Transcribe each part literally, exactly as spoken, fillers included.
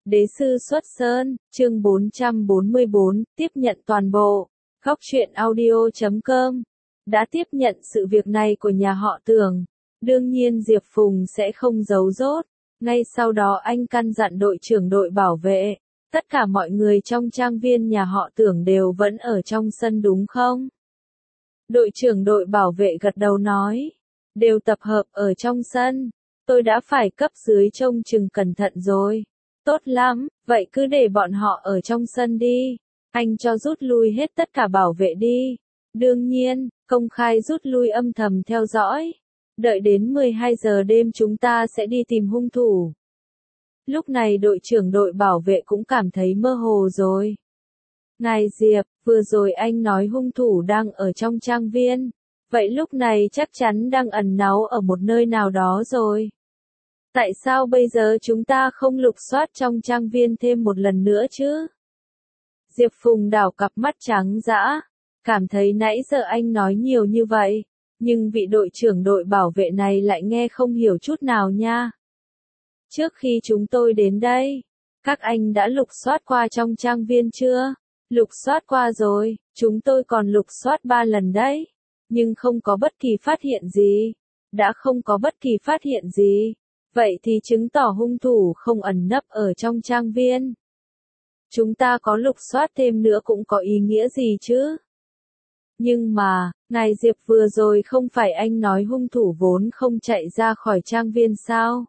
Đế sư xuất sơn, chương bốn trăm bốn mươi bốn, tiếp nhận toàn bộ. Góc truyện audio chấm com đã tiếp nhận sự việc này của nhà họ Tưởng. Đương nhiên Diệp Phùng sẽ không giấu giốt. Ngay sau đó anh căn dặn đội trưởng đội bảo vệ. Tất cả mọi người trong trang viên nhà họ Tưởng đều vẫn ở trong sân đúng không? Đội trưởng đội bảo vệ gật đầu nói. Đều tập hợp ở trong sân. Tôi đã phải cấp dưới trông chừng cẩn thận rồi. Tốt lắm, vậy cứ để bọn họ ở trong sân đi. Anh cho rút lui hết tất cả bảo vệ đi. Đương nhiên, công khai rút lui âm thầm theo dõi. Đợi đến mười hai giờ đêm chúng ta sẽ đi tìm hung thủ. Lúc này đội trưởng đội bảo vệ cũng cảm thấy mơ hồ rồi. Ngài Diệp, vừa rồi anh nói hung thủ đang ở trong trang viên. Vậy lúc này chắc chắn đang ẩn náu ở một nơi nào đó rồi. Tại sao bây giờ chúng ta không lục soát trong trang viên thêm một lần nữa chứ? Diệp Phùng đảo cặp mắt trắng dã, cảm thấy nãy giờ anh nói nhiều như vậy, nhưng vị đội trưởng đội bảo vệ này lại nghe không hiểu chút nào nha. Trước khi chúng tôi đến đây, các anh đã lục soát qua trong trang viên chưa? Lục soát qua rồi, chúng tôi còn lục soát ba lần đấy, nhưng không có bất kỳ phát hiện gì. Đã không có bất kỳ phát hiện gì. Vậy thì chứng tỏ hung thủ không ẩn nấp ở trong trang viên. Chúng ta có lục soát thêm nữa cũng có ý nghĩa gì chứ? Nhưng mà, ngài Diệp vừa rồi không phải anh nói hung thủ vốn không chạy ra khỏi trang viên sao?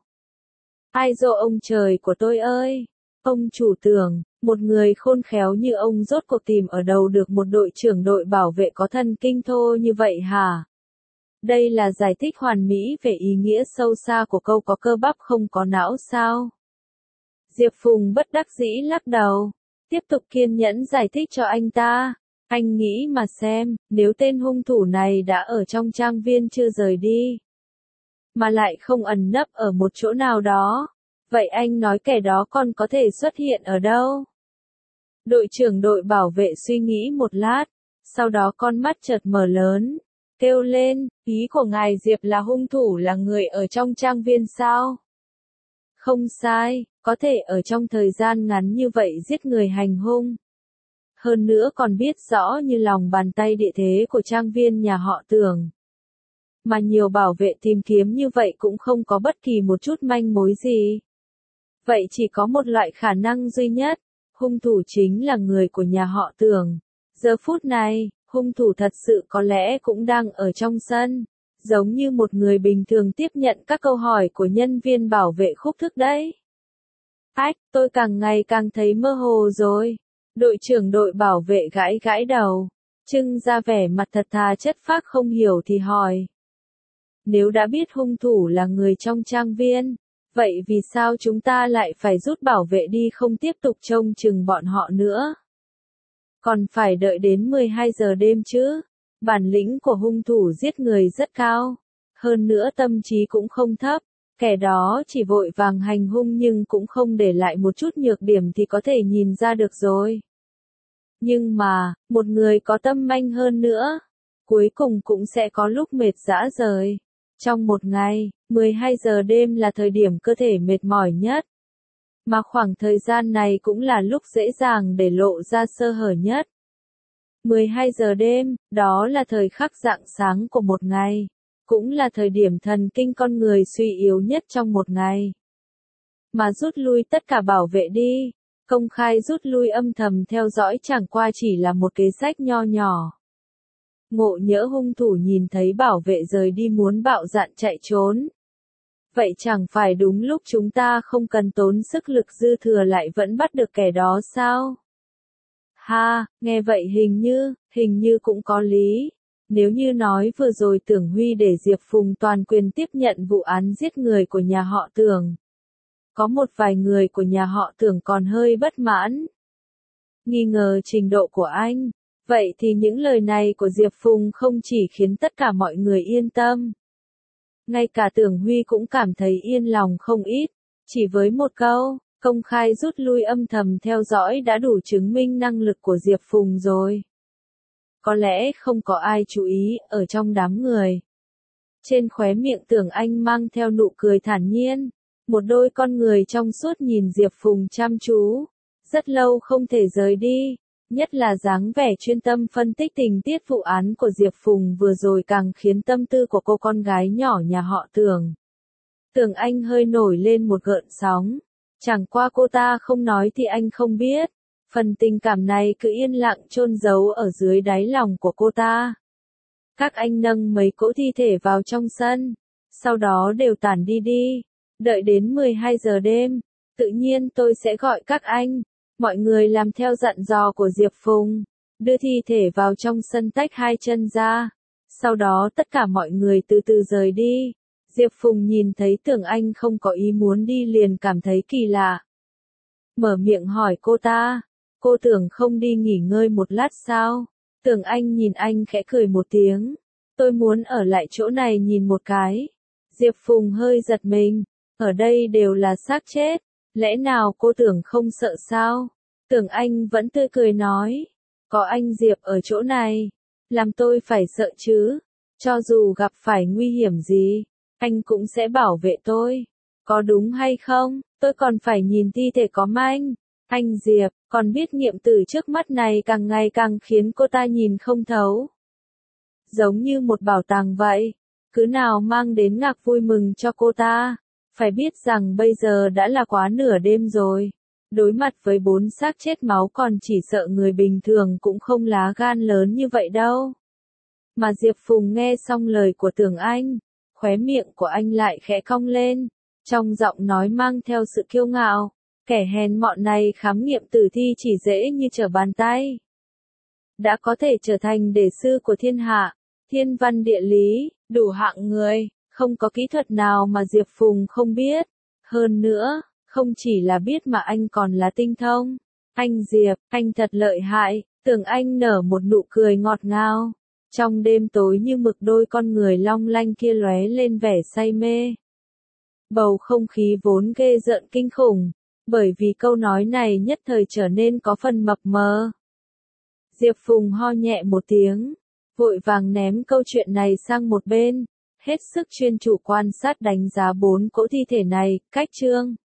Ai dô ông trời của tôi ơi! Ông chủ Tưởng, một người khôn khéo như ông rốt cuộc tìm ở đâu được một đội trưởng đội bảo vệ có thần kinh thô như vậy hả? Đây là giải thích hoàn mỹ về ý nghĩa sâu xa của câu có cơ bắp không có não sao? Diệp Phùng bất đắc dĩ lắc đầu, tiếp tục kiên nhẫn giải thích cho anh ta. Anh nghĩ mà xem, nếu tên hung thủ này đã ở trong trang viên chưa rời đi, mà lại không ẩn nấp ở một chỗ nào đó, vậy anh nói kẻ đó còn có thể xuất hiện ở đâu? Đội trưởng đội bảo vệ suy nghĩ một lát, sau đó con mắt chợt mở lớn. Kêu lên, ý của ngài Diệp là hung thủ là người ở trong trang viên sao? Không sai, có thể ở trong thời gian ngắn như vậy giết người hành hung. Hơn nữa còn biết rõ như lòng bàn tay địa thế của trang viên nhà họ Tưởng. Mà nhiều bảo vệ tìm kiếm như vậy cũng không có bất kỳ một chút manh mối gì. Vậy chỉ có một loại khả năng duy nhất, hung thủ chính là người của nhà họ Tưởng. Giờ phút này, hung thủ thật sự có lẽ cũng đang ở trong sân, giống như một người bình thường tiếp nhận các câu hỏi của nhân viên bảo vệ khúc thức đấy. Ách, tôi càng ngày càng thấy mơ hồ rồi. Đội trưởng đội bảo vệ gãi gãi đầu, trưng ra vẻ mặt thật thà chất phác không hiểu thì hỏi. Nếu đã biết hung thủ là người trong trang viên, vậy vì sao chúng ta lại phải rút bảo vệ đi không tiếp tục trông chừng bọn họ nữa? Còn phải đợi đến mười hai giờ đêm chứ. Bản lĩnh của hung thủ giết người rất cao. Hơn nữa tâm trí cũng không thấp. Kẻ đó chỉ vội vàng hành hung nhưng cũng không để lại một chút nhược điểm thì có thể nhìn ra được rồi. Nhưng mà, một người có tâm manh hơn nữa, cuối cùng cũng sẽ có lúc mệt rã rời. Trong một ngày, mười hai giờ đêm là thời điểm cơ thể mệt mỏi nhất. Mà khoảng thời gian này cũng là lúc dễ dàng để lộ ra sơ hở nhất. mười hai giờ đêm, đó là thời khắc rạng sáng của một ngày. Cũng là thời điểm thần kinh con người suy yếu nhất trong một ngày. Mà rút lui tất cả bảo vệ đi. Công khai rút lui âm thầm theo dõi chẳng qua chỉ là một kế sách nho nhỏ. Ngộ nhỡ hung thủ nhìn thấy bảo vệ rời đi muốn bạo dạn chạy trốn. Vậy chẳng phải đúng lúc chúng ta không cần tốn sức lực dư thừa lại vẫn bắt được kẻ đó sao? Ha, nghe vậy hình như, hình như cũng có lý. Nếu như nói vừa rồi Tưởng Huy để Diệp Phùng toàn quyền tiếp nhận vụ án giết người của nhà họ Tưởng. Có một vài người của nhà họ Tưởng còn hơi bất mãn. Nghi ngờ trình độ của anh. Vậy thì những lời này của Diệp Phùng không chỉ khiến tất cả mọi người yên tâm. Ngay cả Tưởng Huy cũng cảm thấy yên lòng không ít. Chỉ với một câu, công khai rút lui âm thầm theo dõi đã đủ chứng minh năng lực của Diệp Phùng rồi. Có lẽ không có ai chú ý ở trong đám người. Trên khóe miệng Tưởng Anh mang theo nụ cười thản nhiên. Một đôi con người trong suốt nhìn Diệp Phùng chăm chú, rất lâu không thể rời đi, nhất là dáng vẻ chuyên tâm phân tích tình tiết vụ án của Diệp Phùng vừa rồi càng khiến tâm tư của cô con gái nhỏ nhà họ Tưởng. Tưởng Anh hơi nổi lên một gợn sóng, chẳng qua cô ta không nói thì anh không biết, phần tình cảm này cứ yên lặng chôn giấu ở dưới đáy lòng của cô ta. Các anh nâng mấy cỗ thi thể vào trong sân, sau đó đều tản đi đi, đợi đến mười hai giờ đêm, tự nhiên tôi sẽ gọi các anh. Mọi người làm theo dặn dò của Diệp Phùng, đưa thi thể vào trong sân tách hai chân ra, sau đó tất cả mọi người từ từ rời đi. Diệp Phùng nhìn thấy Tưởng Anh không có ý muốn đi liền cảm thấy kỳ lạ. Mở miệng hỏi cô ta, cô tưởng không đi nghỉ ngơi một lát sao? Tưởng Anh nhìn anh khẽ cười một tiếng, tôi muốn ở lại chỗ này nhìn một cái. Diệp Phùng hơi giật mình, ở đây đều là xác chết, lẽ nào cô tưởng không sợ sao? Tưởng Anh vẫn tươi cười nói, có anh Diệp ở chỗ này, làm tôi phải sợ chứ, cho dù gặp phải nguy hiểm gì, anh cũng sẽ bảo vệ tôi, có đúng hay không? Tôi còn phải nhìn thi thể có manh. Anh Diệp, còn biết nghiệm tử trước mắt này càng ngày càng khiến cô ta nhìn không thấu. Giống như một bảo tàng vậy, cứ nào mang đến ngạc vui mừng cho cô ta. Phải biết rằng bây giờ đã là quá nửa đêm rồi, đối mặt với bốn xác chết máu còn chỉ sợ người bình thường cũng không lá gan lớn như vậy đâu. Mà Diệp Phùng nghe xong lời của Tưởng Anh, khóe miệng của anh lại khẽ cong lên, trong giọng nói mang theo sự kiêu ngạo. Kẻ hèn mọn này khám nghiệm tử thi chỉ dễ như trở bàn tay. Đã có thể trở thành đề sư của thiên hạ, thiên văn địa lý, đủ hạng người, không có kỹ thuật nào mà Diệp Phùng không biết. Hơn nữa, không chỉ là biết mà anh còn là tinh thông. Anh Diệp, anh thật lợi hại, Tưởng Anh nở một nụ cười ngọt ngào. Trong đêm tối như mực đôi con người long lanh kia lóe lên vẻ say mê. Bầu không khí vốn ghê rợn kinh khủng. Bởi vì câu nói này nhất thời trở nên có phần mập mờ. Diệp Phùng ho nhẹ một tiếng, vội vàng ném câu chuyện này sang một bên, hết sức chuyên chủ quan sát đánh giá bốn cỗ thi thể này. Cách chương